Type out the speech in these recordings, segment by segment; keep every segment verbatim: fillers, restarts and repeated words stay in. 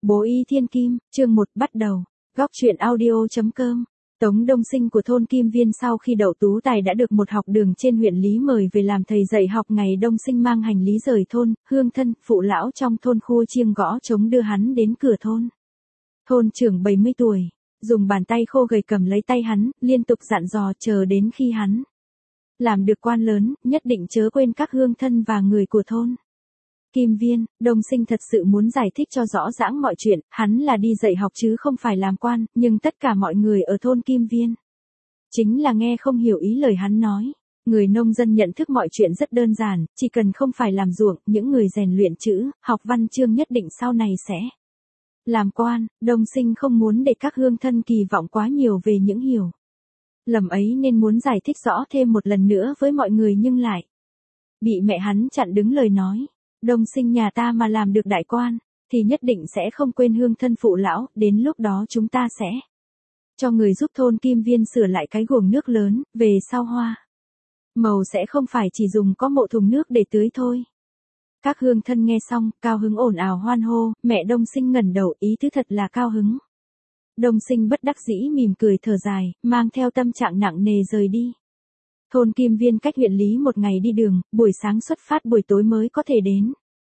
Bố y thiên kim, chương một bắt đầu. Góc truyện audio.com. Tống Đông Sinh của thôn Kim Viên sau khi đậu tú tài đã được một học đường trên huyện Lý mời về làm thầy dạy học. Ngày Đông Sinh mang hành lý rời thôn, hương thân, phụ lão trong thôn khua chiêng gõ trống đưa hắn đến cửa thôn. Thôn trưởng bảy mươi tuổi, dùng bàn tay khô gầy cầm lấy tay hắn, liên tục dặn dò chờ đến khi hắn làm được quan lớn, nhất định chớ quên các hương thân và người của thôn Kim Viên. Đông Sinh thật sự muốn giải thích cho rõ ràng mọi chuyện, hắn là đi dạy học chứ không phải làm quan, nhưng tất cả mọi người ở thôn Kim Viên chính là nghe không hiểu ý lời hắn nói. Người nông dân nhận thức mọi chuyện rất đơn giản, chỉ cần không phải làm ruộng, những người rèn luyện chữ, học văn chương nhất định sau này sẽ làm quan. Đông Sinh không muốn để các hương thân kỳ vọng quá nhiều về những hiểu lầm ấy nên muốn giải thích rõ thêm một lần nữa với mọi người nhưng lại bị mẹ hắn chặn đứng lời nói. Đông Sinh nhà ta mà làm được đại quan, thì nhất định sẽ không quên hương thân phụ lão, đến lúc đó chúng ta sẽ cho người giúp thôn Kim Viên sửa lại cái guồng nước lớn, về sau hoa màu sẽ không phải chỉ dùng có một thùng nước để tưới thôi. Các hương thân nghe xong, cao hứng ồn ào hoan hô, mẹ Đông Sinh ngẩng đầu, ý thứ thật là cao hứng. Đông Sinh bất đắc dĩ mỉm cười thở dài, mang theo tâm trạng nặng nề rời đi. Thôn Kim Viên cách huyện Lý một ngày đi đường, buổi sáng xuất phát buổi tối mới có thể đến.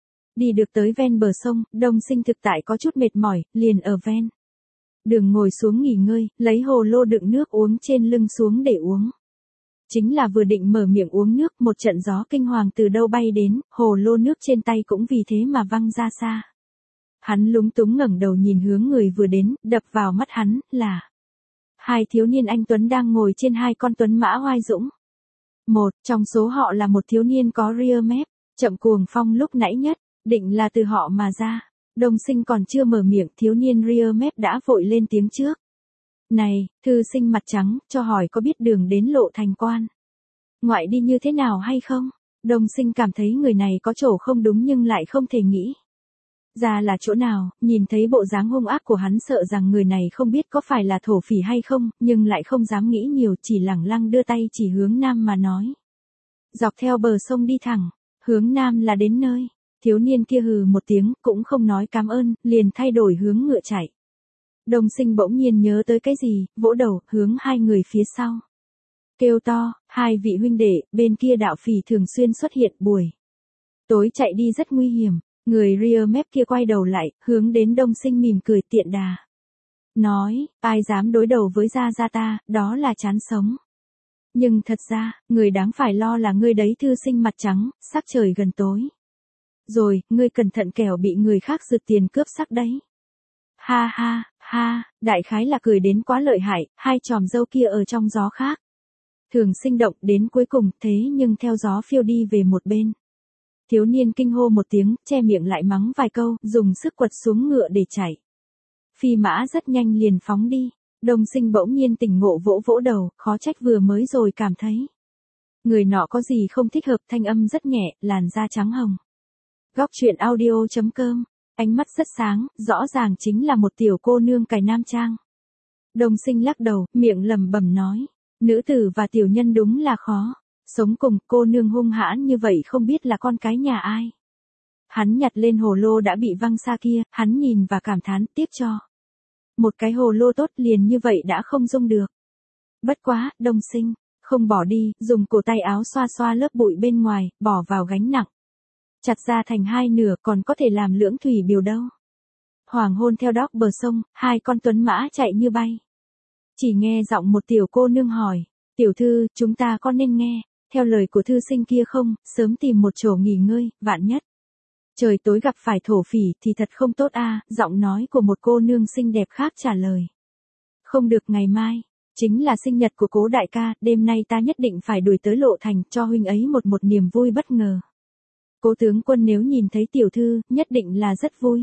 Đi được tới ven bờ sông, Đông Sinh thực tại có chút mệt mỏi, liền ở ven đường ngồi xuống nghỉ ngơi, lấy hồ lô đựng nước uống trên lưng xuống để uống. Chính là vừa định mở miệng uống nước, một trận gió kinh hoàng từ đâu bay đến, hồ lô nước trên tay cũng vì thế mà văng ra xa. Hắn lúng túng ngẩng đầu nhìn hướng người vừa đến, đập vào mắt hắn là hai thiếu niên anh tuấn đang ngồi trên hai con tuấn mã oai dũng. Một trong số họ là một thiếu niên có ria mép, chậm cuồng phong lúc nãy nhất, định là từ họ mà ra. Đông Sinh còn chưa mở miệng, thiếu niên ria mép đã vội lên tiếng trước. Này, thư sinh mặt trắng, cho hỏi có biết đường đến lộ thành quan ngoại đi như thế nào hay không? Đông Sinh cảm thấy người này có chỗ không đúng nhưng lại không thể nghĩ ra là chỗ nào, nhìn thấy bộ dáng hung ác của hắn sợ rằng người này không biết có phải là thổ phỉ hay không, nhưng lại không dám nghĩ nhiều, chỉ lẳng lăng đưa tay chỉ hướng nam mà nói. Dọc theo bờ sông đi thẳng, hướng nam là đến nơi. Thiếu niên kia hừ một tiếng, cũng không nói cảm ơn, liền thay đổi hướng ngựa chạy. Đông Sinh bỗng nhiên nhớ tới cái gì, vỗ đầu, hướng hai người phía sau. Kêu to, hai vị huynh đệ, bên kia đạo phỉ thường xuyên xuất hiện buổi tối chạy đi rất nguy hiểm. Người ria mép kia quay đầu lại, hướng đến Đông Sinh mỉm cười tiện đà. Nói, ai dám đối đầu với gia gia ta, đó là chán sống. Nhưng thật ra, người đáng phải lo là ngươi đấy thư sinh mặt trắng, sắc trời gần tối. Rồi, ngươi cẩn thận kẻo bị người khác giật tiền cướp sắc đấy. Ha ha, ha, đại khái là cười đến quá lợi hại, hai chòm râu kia ở trong gió khác thường sinh động đến cuối cùng, thế nhưng theo gió phiêu đi về một bên. Thiếu niên kinh hô một tiếng, che miệng lại mắng vài câu, dùng sức quật xuống ngựa để chạy. Phi mã rất nhanh liền phóng đi. Đông Sinh bỗng nhiên tỉnh ngộ vỗ vỗ đầu, khó trách vừa mới rồi cảm thấy người nọ có gì không thích hợp, thanh âm rất nhẹ, làn da trắng hồng. Góc truyện audio.com, ánh mắt rất sáng, rõ ràng chính là một tiểu cô nương cài nam trang. Đông Sinh lắc đầu, miệng lẩm bẩm nói, nữ tử và tiểu nhân đúng là khó sống cùng, cô nương hung hãn như vậy không biết là con cái nhà ai. Hắn nhặt lên hồ lô đã bị văng xa kia, hắn nhìn và cảm thán, tiếc cho một cái hồ lô tốt liền như vậy đã không dung được. Bất quá, Đông Sinh không bỏ đi, dùng cổ tay áo xoa xoa lớp bụi bên ngoài, bỏ vào gánh nặng. Chặt ra thành hai nửa, còn có thể làm lưỡng thủy biểu đâu. Hoàng hôn theo đóc bờ sông, hai con tuấn mã chạy như bay. Chỉ nghe giọng một tiểu cô nương hỏi, tiểu thư, chúng ta có nên nghe theo lời của thư sinh kia không, sớm tìm một chỗ nghỉ ngơi, vạn nhất trời tối gặp phải thổ phỉ thì thật không tốt a. À, giọng nói của một cô nương xinh đẹp khác trả lời. Không được, ngày mai chính là sinh nhật của Cố đại ca, đêm nay ta nhất định phải đuổi tới lộ thành, cho huynh ấy một một niềm vui bất ngờ. Cố tướng quân nếu nhìn thấy tiểu thư, nhất định là rất vui.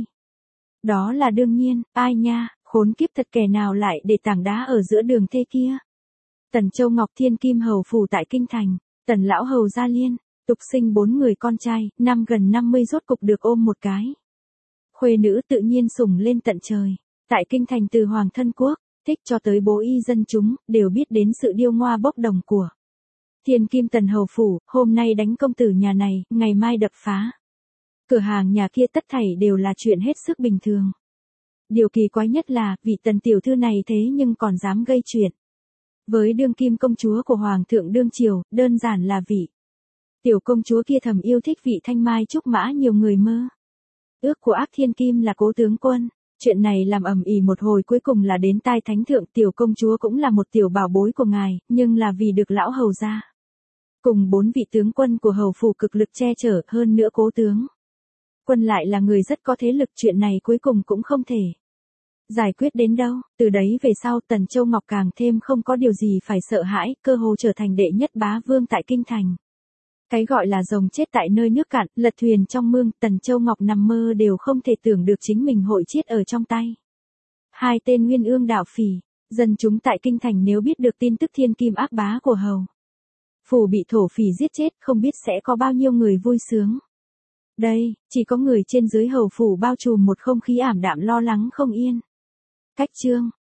Đó là đương nhiên, ai nha, khốn kiếp thật, kẻ nào lại để tảng đá ở giữa đường thế kia. Tần Châu Ngọc Thiên Kim hầu phủ tại kinh thành, Tần lão hầu Gia Liên, tục sinh bốn người con trai, năm gần năm mươi rốt cục được ôm một cái khuê nữ, tự nhiên sủng lên tận trời. Tại kinh thành từ hoàng thân quốc, thích cho tới bố y dân chúng, đều biết đến sự điêu ngoa bốc đồng của Thiên Kim Tần hầu phủ. Hôm nay đánh công tử nhà này, ngày mai đập phá cửa hàng nhà kia, tất thảy đều là chuyện hết sức bình thường. Điều kỳ quái nhất là, vị Tần tiểu thư này thế nhưng còn dám gây chuyện. Với đương kim công chúa của Hoàng thượng đương triều, đơn giản là vị tiểu công chúa kia thầm yêu thích vị thanh mai trúc mã nhiều người mơ. Ước của ác thiên kim là cố tướng quân. Chuyện này làm ầm ĩ một hồi cuối cùng là đến tai thánh thượng, tiểu công chúa cũng là một tiểu bảo bối của ngài, nhưng là vì được lão hầu gia cùng bốn vị tướng quân của hầu phủ cực lực che chở, hơn nữa cố tướng quân lại là người rất có thế lực, chuyện này cuối cùng cũng không thể giải quyết đến đâu. Từ đấy về sau Tần Châu Ngọc càng thêm không có điều gì phải sợ hãi, cơ hồ trở thành đệ nhất bá vương tại kinh thành. Cái gọi là rồng chết tại nơi nước cạn, lật thuyền trong mương, Tần Châu Ngọc nằm mơ đều không thể tưởng được chính mình hội chết ở trong tay hai tên Nguyên Ương đạo phỉ. Dân chúng tại kinh thành nếu biết được tin tức thiên kim ác bá của hầu phủ bị thổ phỉ giết chết, không biết sẽ có bao nhiêu người vui sướng. Đây, chỉ có người trên dưới hầu phủ bao trùm một không khí ảm đạm lo lắng không yên. Cách chương